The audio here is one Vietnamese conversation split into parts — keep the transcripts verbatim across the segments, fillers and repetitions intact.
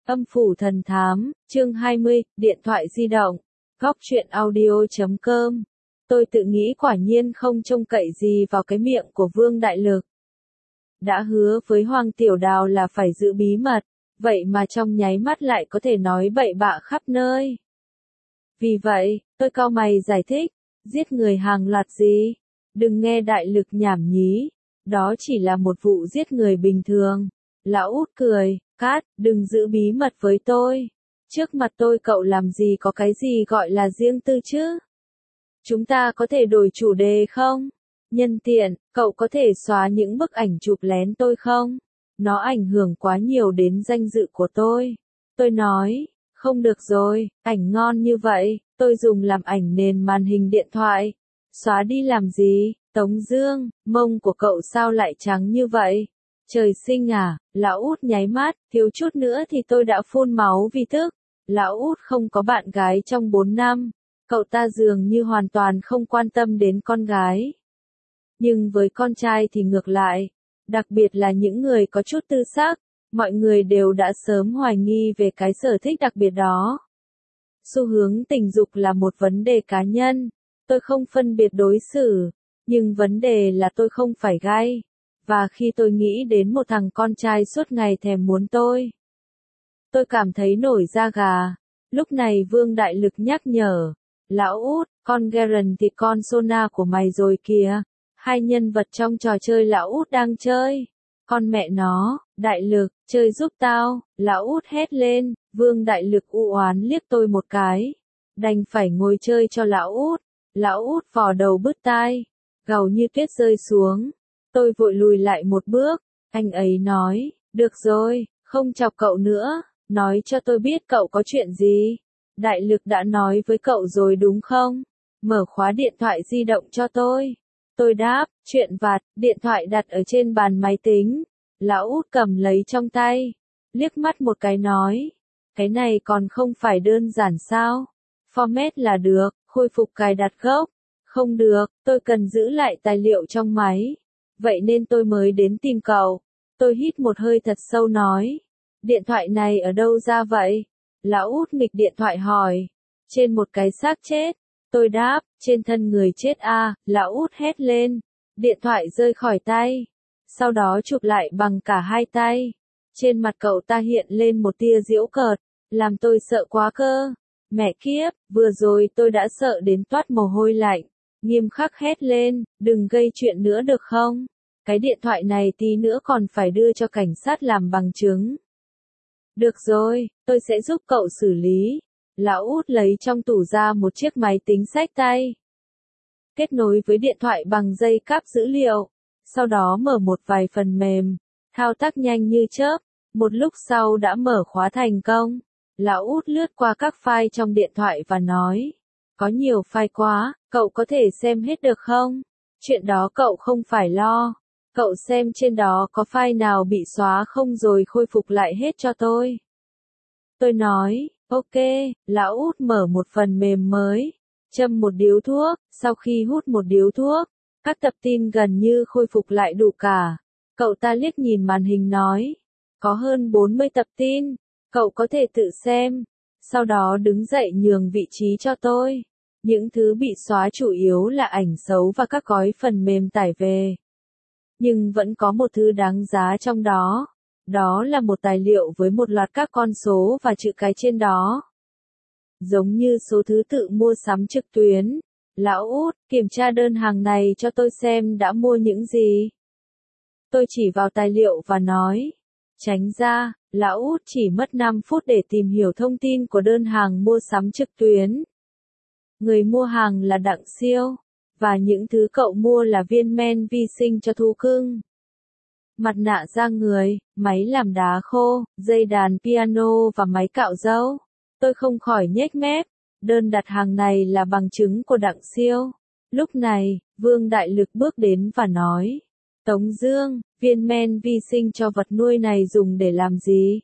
Âm phủ thần thám, chương hai mươi, điện thoại di động, góc truyện audio chấm com. Tôi tự nghĩ quả nhiên không trông cậy gì vào cái miệng của Vương Đại Lực. Đã hứa với Hoàng Tiểu Đào là phải giữ bí mật, vậy mà trong nháy mắt lại có thể nói bậy bạ khắp nơi. Vì vậy, tôi cau mày giải thích, giết người hàng loạt gì? Đừng nghe Đại Lực nhảm nhí, đó chỉ là một vụ giết người bình thường. Lão Út cười, Cát, đừng giữ bí mật với tôi. Trước mặt tôi cậu làm gì có cái gì gọi là riêng tư chứ? Chúng ta có thể đổi chủ đề không? Nhân tiện, cậu có thể xóa những bức ảnh chụp lén tôi không? Nó ảnh hưởng quá nhiều đến danh dự của tôi. Tôi nói, không được rồi, ảnh ngon như vậy, tôi dùng làm ảnh nền màn hình điện thoại. Xóa đi làm gì? Tống Dương, mông của cậu sao lại trắng như vậy? Trời sinh à, Lão Út nháy mắt, thiếu chút nữa thì tôi đã phun máu vì tức. Lão Út không có bạn gái trong bốn năm, cậu ta dường như hoàn toàn không quan tâm đến con gái. Nhưng với con trai thì ngược lại, đặc biệt là những người có chút tư sắc, mọi người đều đã sớm hoài nghi về cái sở thích đặc biệt đó. Xu hướng tình dục là một vấn đề cá nhân, tôi không phân biệt đối xử, nhưng vấn đề là tôi không phải gay. Và khi tôi nghĩ đến một thằng con trai suốt ngày thèm muốn tôi, tôi cảm thấy nổi da gà. Lúc này Vương Đại Lực nhắc nhở, Lão Út, con Garen thì con Sona của mày rồi kìa. Hai nhân vật trong trò chơi Lão Út đang chơi. Con mẹ nó, Đại Lực, chơi giúp tao, Lão Út hét lên. Vương Đại Lực u oán liếc tôi một cái, đành phải ngồi chơi cho Lão Út. Lão Út vò đầu bứt tai, gào như tuyết rơi xuống. Tôi vội lùi lại một bước, anh ấy nói, được rồi, không chọc cậu nữa, nói cho tôi biết cậu có chuyện gì. Đại Lực đã nói với cậu rồi đúng không? Mở khóa điện thoại di động cho tôi. Tôi đáp, chuyện vặt, điện thoại đặt ở trên bàn máy tính. Lão Út cầm lấy trong tay, liếc mắt một cái nói, cái này còn không phải đơn giản sao? Format là được, khôi phục cài đặt gốc. Không được, tôi cần giữ lại tài liệu trong máy. Vậy nên tôi mới đến tìm cậu. Tôi hít một hơi thật sâu nói, điện thoại này ở đâu ra vậy? Lão Út nghịch điện thoại hỏi, trên một cái xác chết. Tôi đáp, trên thân người chết à, Lão Út hét lên. Điện thoại rơi khỏi tay, sau đó chụp lại bằng cả hai tay. Trên mặt cậu ta hiện lên một tia giễu cợt, làm tôi sợ quá cơ. Mẹ kiếp, vừa rồi tôi đã sợ đến toát mồ hôi lạnh. Nghiêm khắc hét lên, đừng gây chuyện nữa được không? Cái điện thoại này tí nữa còn phải đưa cho cảnh sát làm bằng chứng. Được rồi, tôi sẽ giúp cậu xử lý. Lão Út lấy trong tủ ra một chiếc máy tính xách tay, kết nối với điện thoại bằng dây cáp dữ liệu, sau đó mở một vài phần mềm, thao tác nhanh như chớp, một lúc sau đã mở khóa thành công. Lão Út lướt qua các file trong điện thoại và nói, có nhiều file quá, cậu có thể xem hết được không? Chuyện đó cậu không phải lo. Cậu xem trên đó có file nào bị xóa không rồi khôi phục lại hết cho tôi. Tôi nói, ok. Lão Út mở một phần mềm mới, châm một điếu thuốc, sau khi hút một điếu thuốc, các tập tin gần như khôi phục lại đủ cả. Cậu ta liếc nhìn màn hình nói, có hơn bốn mươi tập tin, cậu có thể tự xem. Sau đó đứng dậy nhường vị trí cho tôi. Những thứ bị xóa chủ yếu là ảnh xấu và các gói phần mềm tải về. Nhưng vẫn có một thứ đáng giá trong đó. Đó là một tài liệu với một loạt các con số và chữ cái trên đó. Giống như số thứ tự mua sắm trực tuyến. Lão Út, kiểm tra đơn hàng này cho tôi xem đã mua những gì. Tôi chỉ vào tài liệu và nói, tránh ra. Lão Út chỉ mất năm phút để tìm hiểu thông tin của đơn hàng mua sắm trực tuyến. Người mua hàng là Đặng Siêu, và những thứ cậu mua là viên men vi sinh cho thú cưng, mặt nạ da người, máy làm đá khô, dây đàn piano và máy cạo râu. Tôi không khỏi nhếch mép, đơn đặt hàng này là bằng chứng của Đặng Siêu. Lúc này, Vương Đại Lực bước đến và nói, Tống Dương, viên men vi sinh cho vật nuôi này dùng để làm gì?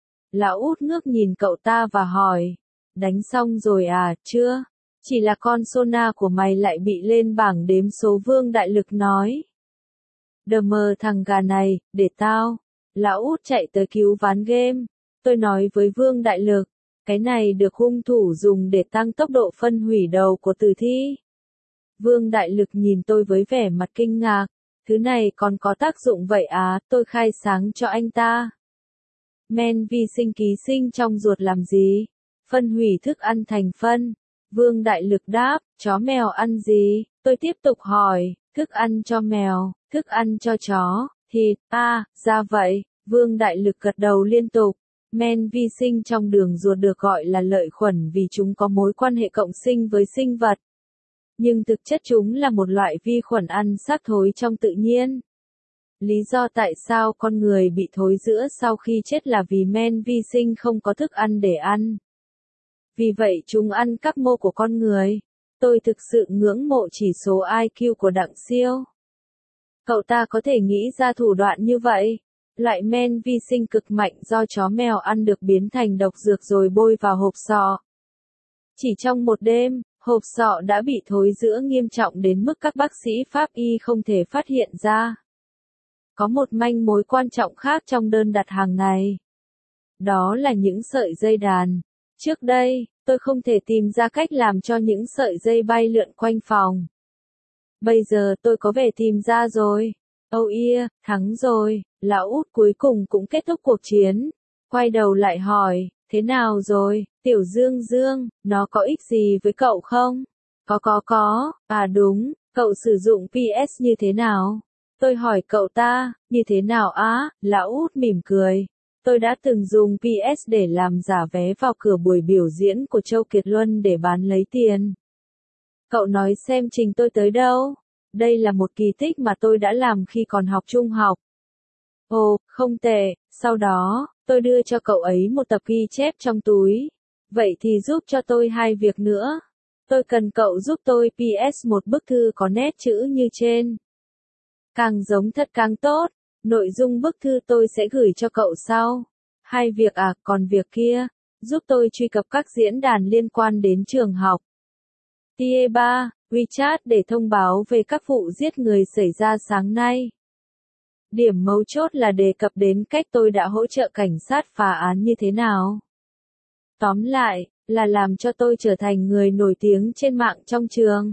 Lão Út ngước nhìn cậu ta và hỏi, đánh xong rồi à? Chưa, chỉ là con Sona của mày lại bị lên bảng đếm số. Vương Đại Lực nói, đờ mờ thằng gà này, để tao. Lão Út chạy tới cứu ván game. Tôi nói với Vương Đại Lực, cái này được hung thủ dùng để tăng tốc độ phân hủy đầu của tử thi. Vương Đại Lực nhìn tôi với vẻ mặt kinh ngạc, thứ này còn có tác dụng vậy á, tôi khai sáng cho anh ta. Men vi sinh ký sinh trong ruột làm gì? Phân hủy thức ăn thành phân. Vương Đại Lực đáp, chó mèo ăn gì? Tôi tiếp tục hỏi, thức ăn cho mèo, thức ăn cho chó, thịt, à, ra vậy. Vương Đại Lực gật đầu liên tục. Men vi sinh trong đường ruột được gọi là lợi khuẩn vì chúng có mối quan hệ cộng sinh với sinh vật. Nhưng thực chất chúng là một loại vi khuẩn ăn xác thối trong tự nhiên. Lý do tại sao con người bị thối rữa sau khi chết là vì men vi sinh không có thức ăn để ăn. Vì vậy chúng ăn các mô của con người. Tôi thực sự ngưỡng mộ chỉ số I Q của Đặng Siêu. Cậu ta có thể nghĩ ra thủ đoạn như vậy. Loại men vi sinh cực mạnh do chó mèo ăn được biến thành độc dược rồi bôi vào hộp sọ. Chỉ trong một đêm, hộp sọ đã bị thối rữa nghiêm trọng đến mức các bác sĩ pháp y không thể phát hiện ra. Có một manh mối quan trọng khác trong đơn đặt hàng này. Đó là những sợi dây đàn. Trước đây, tôi không thể tìm ra cách làm cho những sợi dây bay lượn quanh phòng. Bây giờ tôi có vẻ tìm ra rồi. Oh yeah, thắng rồi. Lão út cuối cùng cũng kết thúc cuộc chiến. Quay đầu lại hỏi, thế nào rồi, Tiểu Dương Dương, nó có ích gì với cậu không? Có có có, à đúng, cậu sử dụng pê ét như thế nào? Tôi hỏi cậu ta, như thế nào á? Lão út mỉm cười. Tôi đã từng dùng pê ét để làm giả vé vào cửa buổi biểu diễn của Châu Kiệt Luân để bán lấy tiền. Cậu nói xem trình tôi tới đâu? Đây là một kỳ tích mà tôi đã làm khi còn học trung học. Ồ, không tệ, sau đó, tôi đưa cho cậu ấy một tập ghi chép trong túi. Vậy thì giúp cho tôi hai việc nữa. Tôi cần cậu giúp tôi pê ét một bức thư có nét chữ như trên. Càng giống thật càng tốt. Nội dung bức thư tôi sẽ gửi cho cậu sau. Hai việc à, còn việc kia, giúp tôi truy cập các diễn đàn liên quan đến trường học. tê e ba, WeChat để thông báo về các vụ giết người xảy ra sáng nay. Điểm mấu chốt là đề cập đến cách tôi đã hỗ trợ cảnh sát phá án như thế nào. Tóm lại, là làm cho tôi trở thành người nổi tiếng trên mạng trong trường.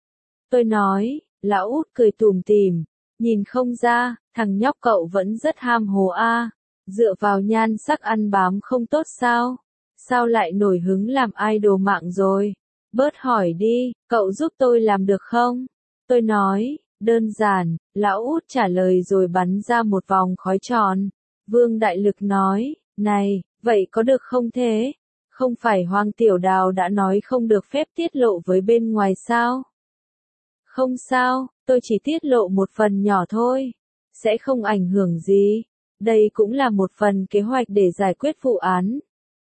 Tôi nói, lão út cười tủm tỉm, nhìn không ra, thằng nhóc cậu vẫn rất ham hồ a, dựa vào nhan sắc ăn bám không tốt sao? Sao lại nổi hứng làm idol mạng rồi? Bớt hỏi đi, cậu giúp tôi làm được không? Tôi nói, đơn giản, lão út trả lời rồi bắn ra một vòng khói tròn. Vương Đại Lực nói, này, vậy có được không thế? Không phải Hoàng Tiểu Đào đã nói không được phép tiết lộ với bên ngoài sao? Không sao, tôi chỉ tiết lộ một phần nhỏ thôi. Sẽ không ảnh hưởng gì. Đây cũng là một phần kế hoạch để giải quyết vụ án.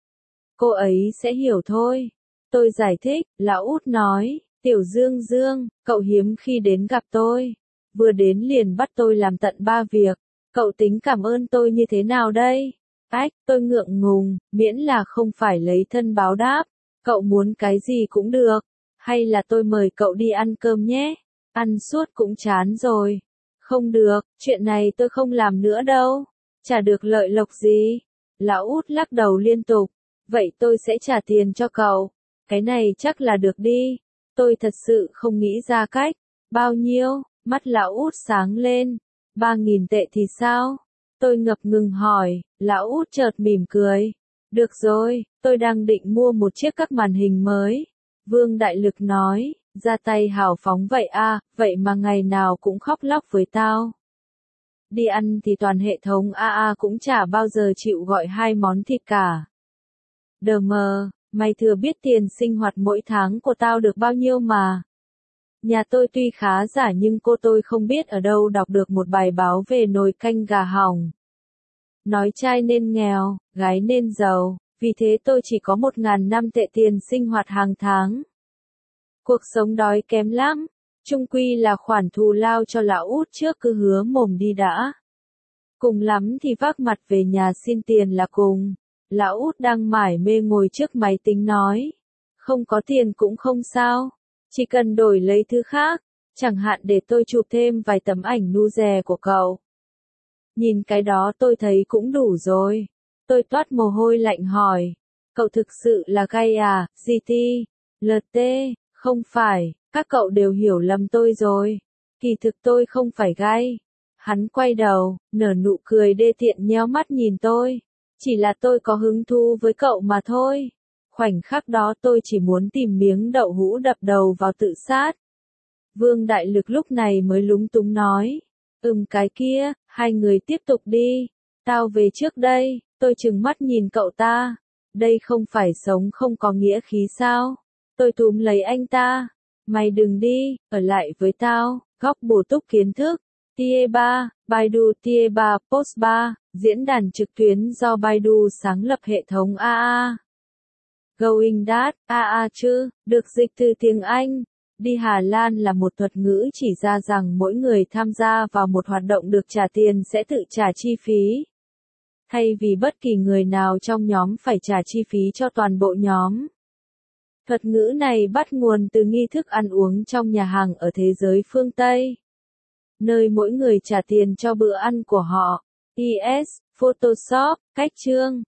Cô ấy sẽ hiểu thôi. Tôi giải thích, lão út nói, Tiểu Dương Dương, cậu hiếm khi đến gặp tôi. Vừa đến liền bắt tôi làm tận ba việc. Cậu tính cảm ơn tôi như thế nào đây? Ách, tôi ngượng ngùng, miễn là không phải lấy thân báo đáp. Cậu muốn cái gì cũng được. Hay là tôi mời cậu đi ăn cơm nhé. Ăn suốt cũng chán rồi. Không được, chuyện này tôi không làm nữa đâu. Chả được lợi lộc gì. Lão út lắc đầu liên tục. Vậy tôi sẽ trả tiền cho cậu. Cái này chắc là được đi. Tôi thật sự không nghĩ ra cách. Bao nhiêu? Mắt lão út sáng lên. Ba nghìn tệ thì sao? Tôi ngập ngừng hỏi. Lão út chợt mỉm cười. Được rồi, tôi đang định mua một chiếc các màn hình mới. Vương Đại Lực nói. Ra tay hào phóng vậy à, vậy mà ngày nào cũng khóc lóc với tao. Đi ăn thì toàn hệ thống a a cũng chả bao giờ chịu gọi hai món thịt cả. Đờ mờ, mày thừa biết tiền sinh hoạt mỗi tháng của tao được bao nhiêu mà. Nhà tôi tuy khá giả nhưng cô tôi không biết ở đâu đọc được một bài báo về nồi canh gà hỏng. Nói trai nên nghèo, gái nên giàu, vì thế tôi chỉ có một nghìn năm tệ tiền sinh hoạt hàng tháng. Cuộc sống đói kém lắm, chung quy là khoản thù lao cho lão út trước cứ hứa mồm đi đã. Cùng lắm thì vác mặt về nhà xin tiền là cùng. Lão út đang mải mê ngồi trước máy tính nói. Không có tiền cũng không sao, chỉ cần đổi lấy thứ khác, chẳng hạn để tôi chụp thêm vài tấm ảnh nu dè của cậu. Nhìn cái đó tôi thấy cũng đủ rồi. Tôi toát mồ hôi lạnh hỏi. Cậu thực sự là gay à, giê tê, lờ tê, không phải, các cậu đều hiểu lầm tôi rồi. Kỳ thực tôi không phải gay. Hắn quay đầu, nở nụ cười đê tiện nhéo mắt nhìn tôi. Chỉ là tôi có hứng thú với cậu mà thôi. Khoảnh khắc đó tôi chỉ muốn tìm miếng đậu hũ đập đầu vào tự sát. Vương Đại Lực lúc này mới lúng túng nói. Ừm cái kia, hai người tiếp tục đi. Tao về trước đây, tôi trừng mắt nhìn cậu ta. Đây không phải sống không có nghĩa khí sao? Tôi túm lấy anh ta. Mày đừng đi, ở lại với tao, góc bổ túc kiến thức. Tie ba, Baidu Tie ba Post ba, diễn đàn trực tuyến do Baidu sáng lập hệ thống a a. Going that, a a chứ, được dịch từ tiếng Anh. Đi Hà Lan là một thuật ngữ chỉ ra rằng mỗi người tham gia vào một hoạt động được trả tiền sẽ tự trả chi phí. Thay vì bất kỳ người nào trong nhóm phải trả chi phí cho toàn bộ nhóm. Thuật ngữ này bắt nguồn từ nghi thức ăn uống trong nhà hàng ở thế giới phương Tây, nơi mỗi người trả tiền cho bữa ăn của họ. i ét, Photoshop, cách chương.